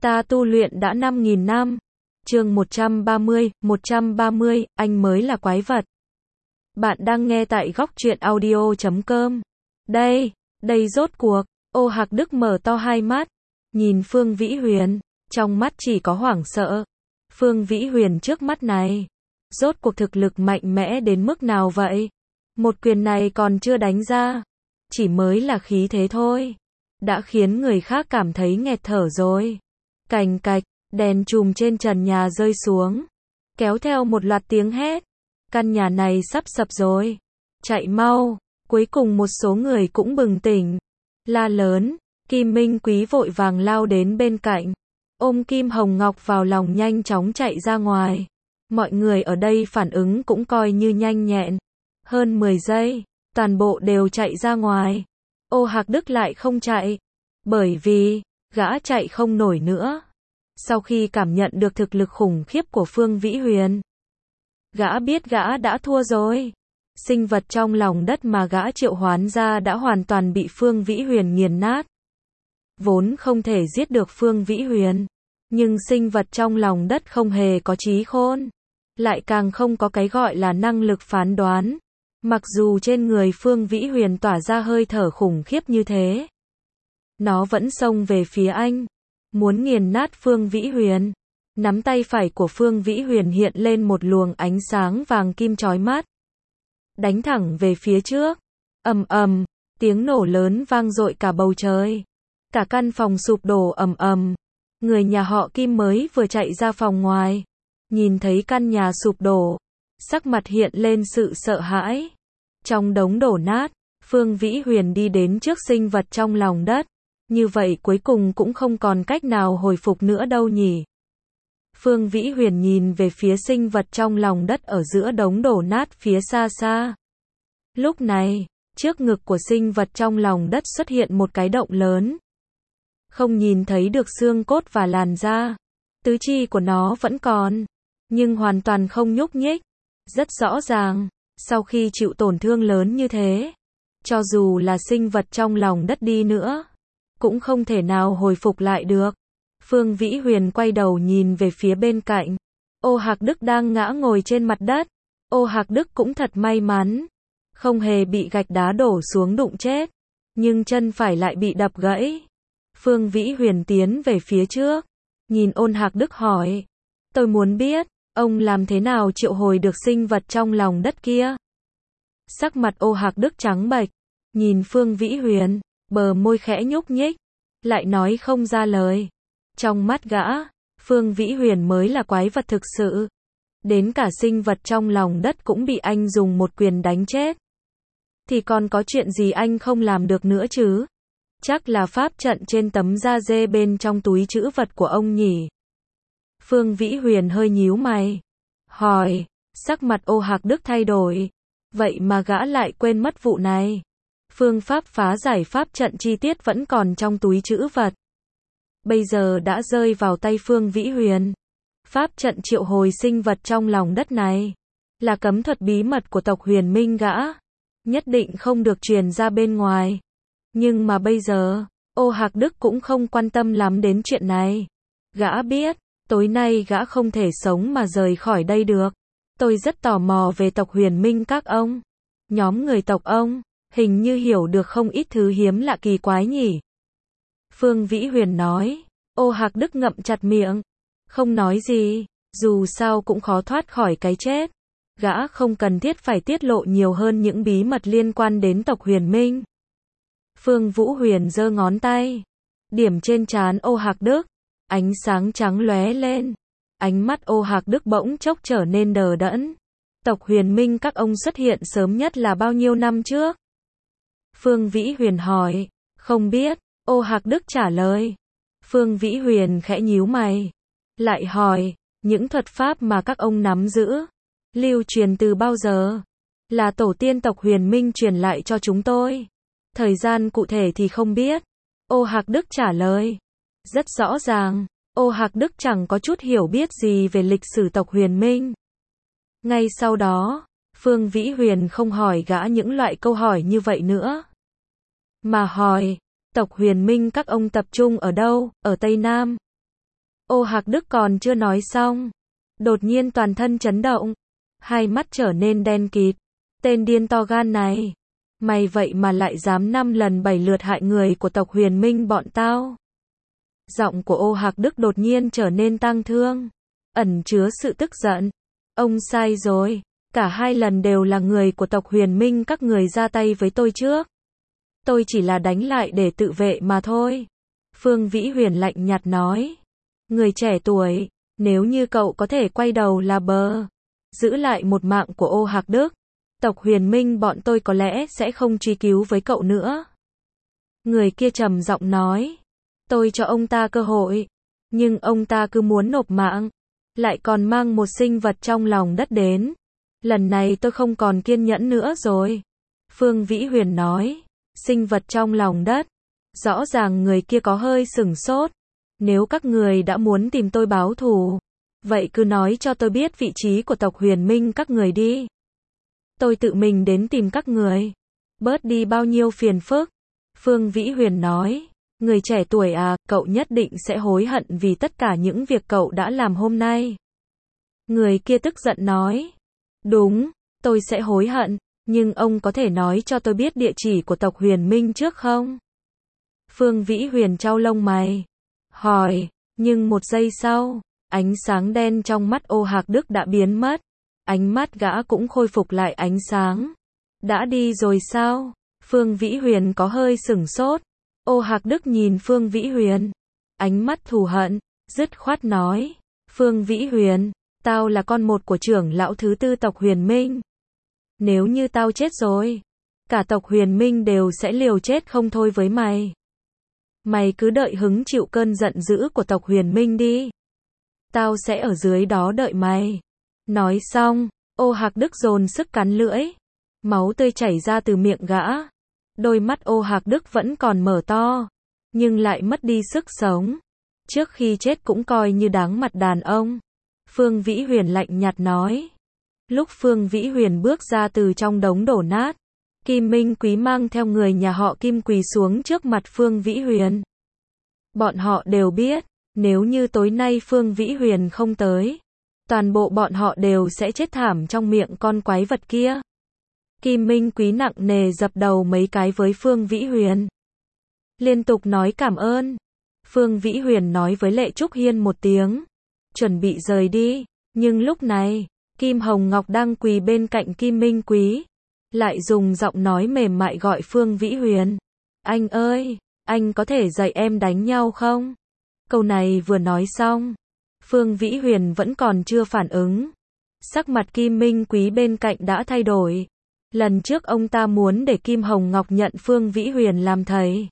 Ta tu luyện đã 5.000 năm. Chương 130, anh mới là quái vật. Bạn đang nghe tại góc truyện audio.com. Đây rốt cuộc. Ô Hạc Đức mở to hai mắt, nhìn Phương Vĩ Huyền, trong mắt chỉ có hoảng sợ. Phương Vĩ Huyền trước mắt này, rốt cuộc thực lực mạnh mẽ đến mức nào vậy? Một quyền này còn chưa đánh ra, chỉ mới là khí thế thôi, đã khiến người khác cảm thấy nghẹt thở rồi. Cành cạch, đèn chùm trên trần nhà rơi xuống, kéo theo một loạt tiếng hét. Căn nhà này sắp sập rồi, chạy mau. Cuối cùng một số người cũng bừng tỉnh, la lớn. Kim Minh Quý vội vàng lao đến bên cạnh, ôm Kim Hồng Ngọc vào lòng nhanh chóng chạy ra ngoài. Mọi người ở đây phản ứng cũng coi như nhanh nhẹn. Hơn 10 giây, toàn bộ đều chạy ra ngoài. Ô Hạc Đức lại không chạy, bởi vì gã chạy không nổi nữa. Sau khi cảm nhận được thực lực khủng khiếp của Phương Vĩ Huyền, gã biết gã đã thua rồi. Sinh vật trong lòng đất mà gã triệu hoán ra đã hoàn toàn bị Phương Vĩ Huyền nghiền nát. Vốn không thể giết được Phương Vĩ Huyền, nhưng sinh vật trong lòng đất không hề có trí khôn, lại càng không có cái gọi là năng lực phán đoán. Mặc dù trên người Phương Vĩ Huyền tỏa ra hơi thở khủng khiếp như thế, nó vẫn xông về phía anh, muốn nghiền nát Phương Vĩ Huyền. Nắm tay phải của Phương Vĩ Huyền hiện lên một luồng ánh sáng vàng kim chói mắt, đánh thẳng về phía trước. Ầm ầm, tiếng nổ lớn vang dội cả bầu trời. Cả căn phòng sụp đổ ầm ầm. Người nhà họ Kim mới vừa chạy ra phòng ngoài, nhìn thấy căn nhà sụp đổ, sắc mặt hiện lên sự sợ hãi. Trong đống đổ nát, Phương Vĩ Huyền đi đến trước sinh vật trong lòng đất. Như vậy cuối cùng cũng không còn cách nào hồi phục nữa đâu nhỉ. Phương Vĩ Huyền nhìn về phía sinh vật trong lòng đất ở giữa đống đổ nát phía xa xa. Lúc này, trước ngực của sinh vật trong lòng đất xuất hiện một cái động lớn. Không nhìn thấy được xương cốt và làn da, tứ chi của nó vẫn còn, nhưng hoàn toàn không nhúc nhích. Rất rõ ràng, sau khi chịu tổn thương lớn như thế, cho dù là sinh vật trong lòng đất đi nữa, cũng không thể nào hồi phục lại được. Phương Vĩ Huyền quay đầu nhìn về phía bên cạnh. Ô Hạc Đức đang ngã ngồi trên mặt đất. Ô Hạc Đức cũng thật may mắn, không hề bị gạch đá đổ xuống đụng chết, nhưng chân phải lại bị đập gãy. Phương Vĩ Huyền tiến về phía trước, nhìn Ôn Hạc Đức hỏi, tôi muốn biết, ông làm thế nào triệu hồi được sinh vật trong lòng đất kia? Sắc mặt Ô Hạc Đức trắng bệch, nhìn Phương Vĩ Huyền, bờ môi khẽ nhúc nhích, lại nói không ra lời. Trong mắt gã, Phương Vĩ Huyền mới là quái vật thực sự. Đến cả sinh vật trong lòng đất cũng bị anh dùng một quyền đánh chết, thì còn có chuyện gì anh không làm được nữa chứ? Chắc là pháp trận trên tấm da dê bên trong túi trữ vật của ông nhỉ? Phương Vĩ Huyền hơi nhíu mày, hỏi. Sắc mặt Ô Hạc Đức thay đổi. Vậy mà gã lại quên mất vụ này. Phương pháp phá giải pháp trận chi tiết vẫn còn trong túi trữ vật, bây giờ đã rơi vào tay Phương Vĩ Huyền. Pháp trận triệu hồi sinh vật trong lòng đất này là cấm thuật bí mật của tộc Huyền Minh gã, nhất định không được truyền ra bên ngoài. Nhưng mà bây giờ, Ô Hạc Đức cũng không quan tâm lắm đến chuyện này. Gã biết, tối nay gã không thể sống mà rời khỏi đây được. Tôi rất tò mò về tộc Huyền Minh các ông. Nhóm người tộc ông, hình như hiểu được không ít thứ hiếm lạ kỳ quái nhỉ? Phương Vĩ Huyền nói. Ô Hạc Đức ngậm chặt miệng, không nói gì, dù sao cũng khó thoát khỏi cái chết. Gã không cần thiết phải tiết lộ nhiều hơn những bí mật liên quan đến tộc Huyền Minh. Phương Vũ Huyền giơ ngón tay, điểm trên trán Ô Hạc Đức, ánh sáng trắng lóe lên. Ánh mắt Ô Hạc Đức bỗng chốc trở nên đờ đẫn. Tộc Huyền Minh các ông xuất hiện sớm nhất là bao nhiêu năm trước? Phương Vĩ Huyền hỏi. Không biết, Ô Hạc Đức trả lời. Phương Vĩ Huyền khẽ nhíu mày, lại hỏi, những thuật pháp mà các ông nắm giữ, lưu truyền từ bao giờ? Là tổ tiên tộc Huyền Minh truyền lại cho chúng tôi. Thời gian cụ thể thì không biết. Ô Hạc Đức trả lời. Rất rõ ràng, Ô Hạc Đức chẳng có chút hiểu biết gì về lịch sử tộc Huyền Minh. Ngay sau đó, Phương Vĩ Huyền không hỏi gã những loại câu hỏi như vậy nữa, mà hỏi, tộc Huyền Minh các ông tập trung ở đâu? Ở Tây Nam. Ô Hạc Đức còn chưa nói xong. Đột nhiên toàn thân chấn động. Hai mắt trở nên đen kịt. Tên điên to gan này. Mày vậy mà lại dám 5 lần 7 lượt hại người của tộc Huyền Minh bọn tao. Giọng của Ô Hạc Đức đột nhiên trở nên tang thương. Ẩn chứa sự tức giận. Ông sai rồi. Cả hai lần đều là người của tộc Huyền Minh các người ra tay với tôi trước. Tôi chỉ là đánh lại để tự vệ mà thôi. Phương Vĩ Huyền lạnh nhạt nói. Người trẻ tuổi, nếu như cậu có thể quay đầu là bờ, giữ lại một mạng của Ô Hạc Đức, tộc Huyền Minh bọn tôi có lẽ sẽ không truy cứu với cậu nữa. Người kia trầm giọng nói. Tôi cho ông ta cơ hội, nhưng ông ta cứ muốn nộp mạng, lại còn mang một sinh vật trong lòng đất đến. Lần này tôi không còn kiên nhẫn nữa rồi. Phương Vĩ Huyền nói. Sinh vật trong lòng đất. Rõ ràng người kia có hơi sửng sốt. Nếu các người đã muốn tìm tôi báo thù, vậy cứ nói cho tôi biết vị trí của tộc Huyền Minh các người đi. Tôi tự mình đến tìm các người. Bớt đi bao nhiêu phiền phức. Phương Vĩ Huyền nói. Người trẻ tuổi à, cậu nhất định sẽ hối hận vì tất cả những việc cậu đã làm hôm nay. Người kia tức giận nói. Đúng, tôi sẽ hối hận, nhưng ông có thể nói cho tôi biết địa chỉ của tộc Huyền Minh trước không? Phương Vĩ Huyền chau lông mày. Hỏi, nhưng một giây sau, ánh sáng đen trong mắt Ô Hạc Đức đã biến mất. Ánh mắt gã cũng khôi phục lại ánh sáng. Đã đi rồi sao? Phương Vĩ Huyền có hơi sửng sốt. Ô Hạc Đức nhìn Phương Vĩ Huyền. Ánh mắt thù hận, dứt khoát nói. Phương Vĩ Huyền, tao là con một của trưởng lão thứ 4 tộc Huyền Minh. Nếu như tao chết rồi, cả tộc Huyền Minh đều sẽ liều chết không thôi với mày. Mày cứ đợi hứng chịu cơn giận dữ của tộc Huyền Minh đi. Tao sẽ ở dưới đó đợi mày. Nói xong, Ô Hạc Đức dồn sức cắn lưỡi. Máu tươi chảy ra từ miệng gã. Đôi mắt Ô Hạc Đức vẫn còn mở to, nhưng lại mất đi sức sống. Trước khi chết cũng coi như đáng mặt đàn ông. Phương Vĩ Huyền lạnh nhạt nói. Lúc Phương Vĩ Huyền bước ra từ trong đống đổ nát, Kim Minh Quý mang theo người nhà họ Kim quỳ xuống trước mặt Phương Vĩ Huyền. Bọn họ đều biết, nếu như tối nay Phương Vĩ Huyền không tới, toàn bộ bọn họ đều sẽ chết thảm trong miệng con quái vật kia. Kim Minh Quý nặng nề dập đầu mấy cái với Phương Vĩ Huyền. Liên tục nói cảm ơn. Phương Vĩ Huyền nói với Lệ Trúc Hiên một tiếng, chuẩn bị rời đi, nhưng lúc này, Kim Hồng Ngọc đang quỳ bên cạnh Kim Minh Quý, lại dùng giọng nói mềm mại gọi Phương Vĩ Huyền. Anh ơi, anh có thể dạy em đánh nhau không? Câu này vừa nói xong, Phương Vĩ Huyền vẫn còn chưa phản ứng. Sắc mặt Kim Minh Quý bên cạnh đã thay đổi. Lần trước ông ta muốn để Kim Hồng Ngọc nhận Phương Vĩ Huyền làm thầy,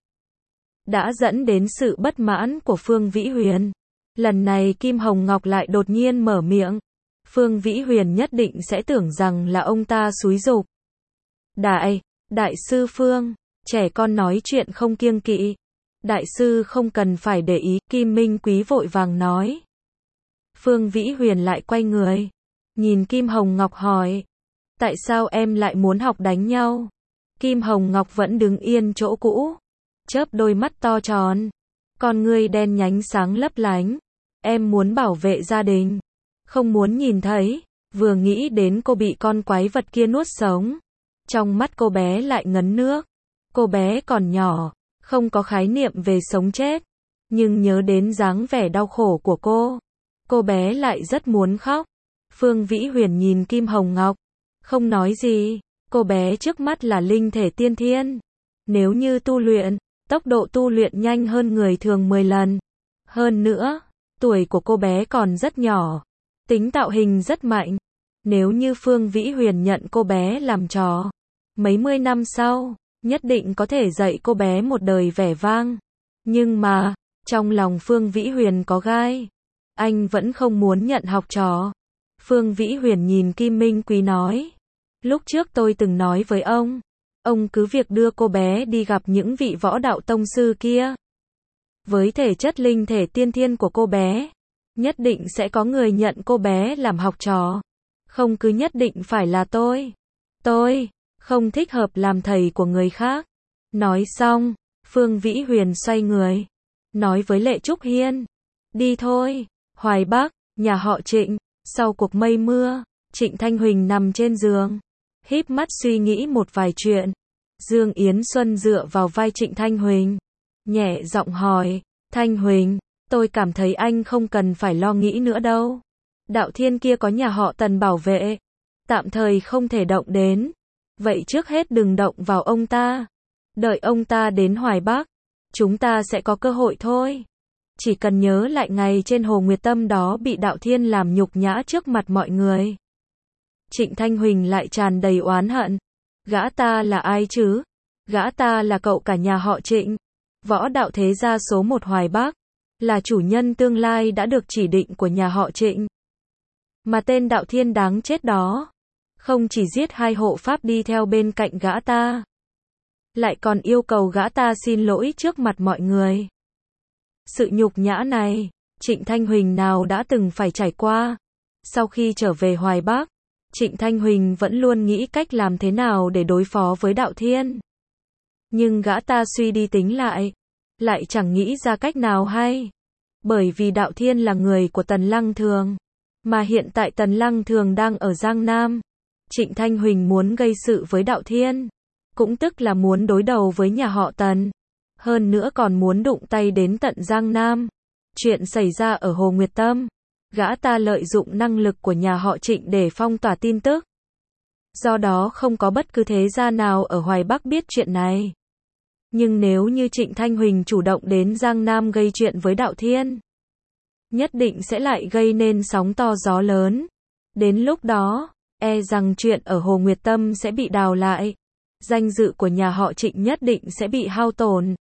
đã dẫn đến sự bất mãn của Phương Vĩ Huyền. Lần này Kim Hồng Ngọc lại đột nhiên mở miệng. Phương Vĩ Huyền nhất định sẽ tưởng rằng là ông ta xúi giục. Đại sư Phương, trẻ con nói chuyện không kiêng kỵ. Đại sư không cần phải để ý, Kim Minh Quý vội vàng nói. Phương Vĩ Huyền lại quay người, nhìn Kim Hồng Ngọc hỏi. Tại sao em lại muốn học đánh nhau? Kim Hồng Ngọc vẫn đứng yên chỗ cũ, chớp đôi mắt to tròn, con ngươi đen nhánh sáng lấp lánh. Em muốn bảo vệ gia đình, không muốn nhìn thấy. Vừa nghĩ đến cô bị con quái vật kia nuốt sống, trong mắt cô bé lại ngấn nước. Cô bé còn nhỏ, không có khái niệm về sống chết, nhưng nhớ đến dáng vẻ đau khổ của cô bé lại rất muốn khóc. Phương Vĩ Huyền nhìn Kim Hồng Ngọc, không nói gì. Cô bé trước mắt là linh thể tiên thiên. Nếu như tu luyện, tốc độ tu luyện nhanh hơn người thường 10 lần. Hơn nữa, tuổi của cô bé còn rất nhỏ, tính tạo hình rất mạnh. Nếu như Phương Vĩ Huyền nhận cô bé làm trò, mấy mươi năm sau, nhất định có thể dạy cô bé một đời vẻ vang. Nhưng mà, trong lòng Phương Vĩ Huyền có gai. Anh vẫn không muốn nhận học trò. Phương Vĩ Huyền nhìn Kim Minh Quý nói. Lúc trước tôi từng nói với ông cứ việc đưa cô bé đi gặp những vị võ đạo tông sư kia. Với thể chất linh thể tiên thiên của cô bé, nhất định sẽ có người nhận cô bé làm học trò. Không cứ nhất định phải là tôi. Tôi không thích hợp làm thầy của người khác. Nói xong, Phương Vĩ Huyền xoay người, nói với Lệ Trúc Hiên. Đi thôi. Hoài Bắc, nhà họ Trịnh. Sau cuộc mây mưa, Trịnh Thanh Huỳnh nằm trên giường, híp mắt suy nghĩ một vài chuyện. Dương Yến Xuân dựa vào vai Trịnh Thanh Huỳnh, nhẹ giọng hỏi, Thanh Huỳnh, tôi cảm thấy anh không cần phải lo nghĩ nữa đâu. Đạo Thiên kia có nhà họ Tần bảo vệ, tạm thời không thể động đến. Vậy trước hết đừng động vào ông ta. Đợi ông ta đến Hoài Bắc, chúng ta sẽ có cơ hội thôi. Chỉ cần nhớ lại ngày trên Hồ Nguyệt Tâm đó bị Đạo Thiên làm nhục nhã trước mặt mọi người. Trịnh Thanh Huỳnh lại tràn đầy oán hận. Gã ta là ai chứ? Gã ta là cậu cả nhà họ Trịnh, võ đạo thế gia số 1 Hoài Bắc, là chủ nhân tương lai đã được chỉ định của nhà họ Trịnh. Mà tên Đạo Thiên đáng chết đó, không chỉ giết 2 hộ pháp đi theo bên cạnh gã ta, lại còn yêu cầu gã ta xin lỗi trước mặt mọi người. Sự nhục nhã này, Trịnh Thanh Huỳnh nào đã từng phải trải qua. Sau khi trở về Hoài Bắc, Trịnh Thanh Huỳnh vẫn luôn nghĩ cách làm thế nào để đối phó với Đạo Thiên. Nhưng gã ta suy đi tính lại chẳng nghĩ ra cách nào hay. Bởi vì Đạo Thiên là người của Tần Lăng Thường, mà hiện tại Tần Lăng Thường đang ở Giang Nam. Trịnh Thanh Huỳnh muốn gây sự với Đạo Thiên, cũng tức là muốn đối đầu với nhà họ Tần. Hơn nữa còn muốn đụng tay đến tận Giang Nam. Chuyện xảy ra ở Hồ Nguyệt Tâm, gã ta lợi dụng năng lực của nhà họ Trịnh để phong tỏa tin tức. Do đó không có bất cứ thế gia nào ở Hoài Bắc biết chuyện này. Nhưng nếu như Trịnh Thanh Huỳnh chủ động đến Giang Nam gây chuyện với Đạo Thiên, nhất định sẽ lại gây nên sóng to gió lớn. Đến lúc đó, e rằng chuyện ở Hồ Nguyệt Tâm sẽ bị đào lại. Danh dự của nhà họ Trịnh nhất định sẽ bị hao tổn.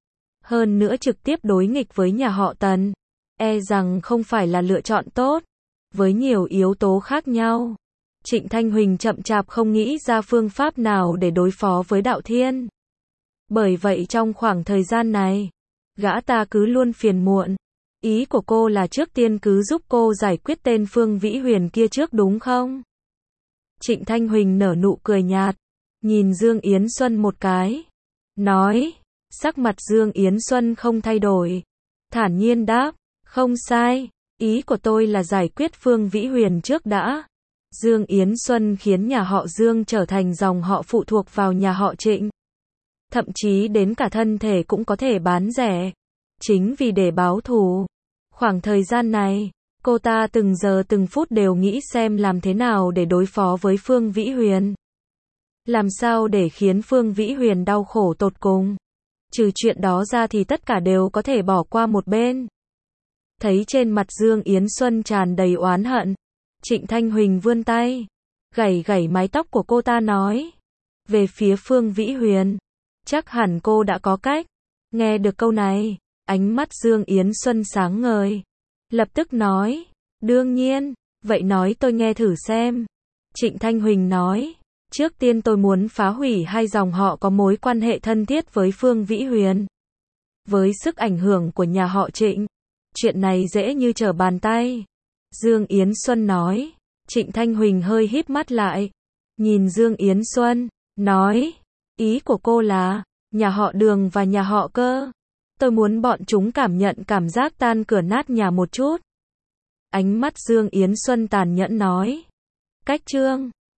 Hơn nữa trực tiếp đối nghịch với nhà họ Tần, e rằng không phải là lựa chọn tốt. Với nhiều yếu tố khác nhau, Trịnh Thanh Huỳnh chậm chạp không nghĩ ra phương pháp nào để đối phó với Đạo Thiên. Bởi vậy trong khoảng thời gian này, gã ta cứ luôn phiền muộn. Ý của cô là trước tiên cứ giúp cô giải quyết tên Phương Vĩ Huyền kia trước đúng không? Trịnh Thanh Huỳnh nở nụ cười nhạt, nhìn Dương Yến Xuân một cái, nói. Sắc mặt Dương Yến Xuân không thay đổi, thản nhiên đáp, không sai, ý của tôi là giải quyết Phương Vĩ Huyền trước đã. Dương Yến Xuân khiến nhà họ Dương trở thành dòng họ phụ thuộc vào nhà họ Trịnh. Thậm chí đến cả thân thể cũng có thể bán rẻ. Chính vì để báo thù. Khoảng thời gian này, cô ta từng giờ từng phút đều nghĩ xem làm thế nào để đối phó với Phương Vĩ Huyền. Làm sao để khiến Phương Vĩ Huyền đau khổ tột cùng. Trừ chuyện đó ra thì tất cả đều có thể bỏ qua một bên. Thấy trên mặt Dương Yến Xuân tràn đầy oán hận, Trịnh Thanh Huỳnh vươn tay, gẩy gẩy mái tóc của cô ta nói. Về phía Phương Vĩ Huyền, chắc hẳn cô đã có cách. Nghe được câu này, ánh mắt Dương Yến Xuân sáng ngời. Lập tức nói, đương nhiên, vậy nói tôi nghe thử xem. Trịnh Thanh Huỳnh nói, trước tiên tôi muốn phá hủy 2 dòng họ có mối quan hệ thân thiết với Phương Vĩ Huyền. Với sức ảnh hưởng của nhà họ Trịnh, chuyện này dễ như trở bàn tay. Dương Yến Xuân nói. Trịnh Thanh Huỳnh hơi híp mắt lại, nhìn Dương Yến Xuân, nói, ý của cô là, nhà họ Đường và nhà họ Cơ. Tôi muốn bọn chúng cảm nhận cảm giác tan cửa nát nhà một chút. Ánh mắt Dương Yến Xuân tàn nhẫn nói. Cách Trương.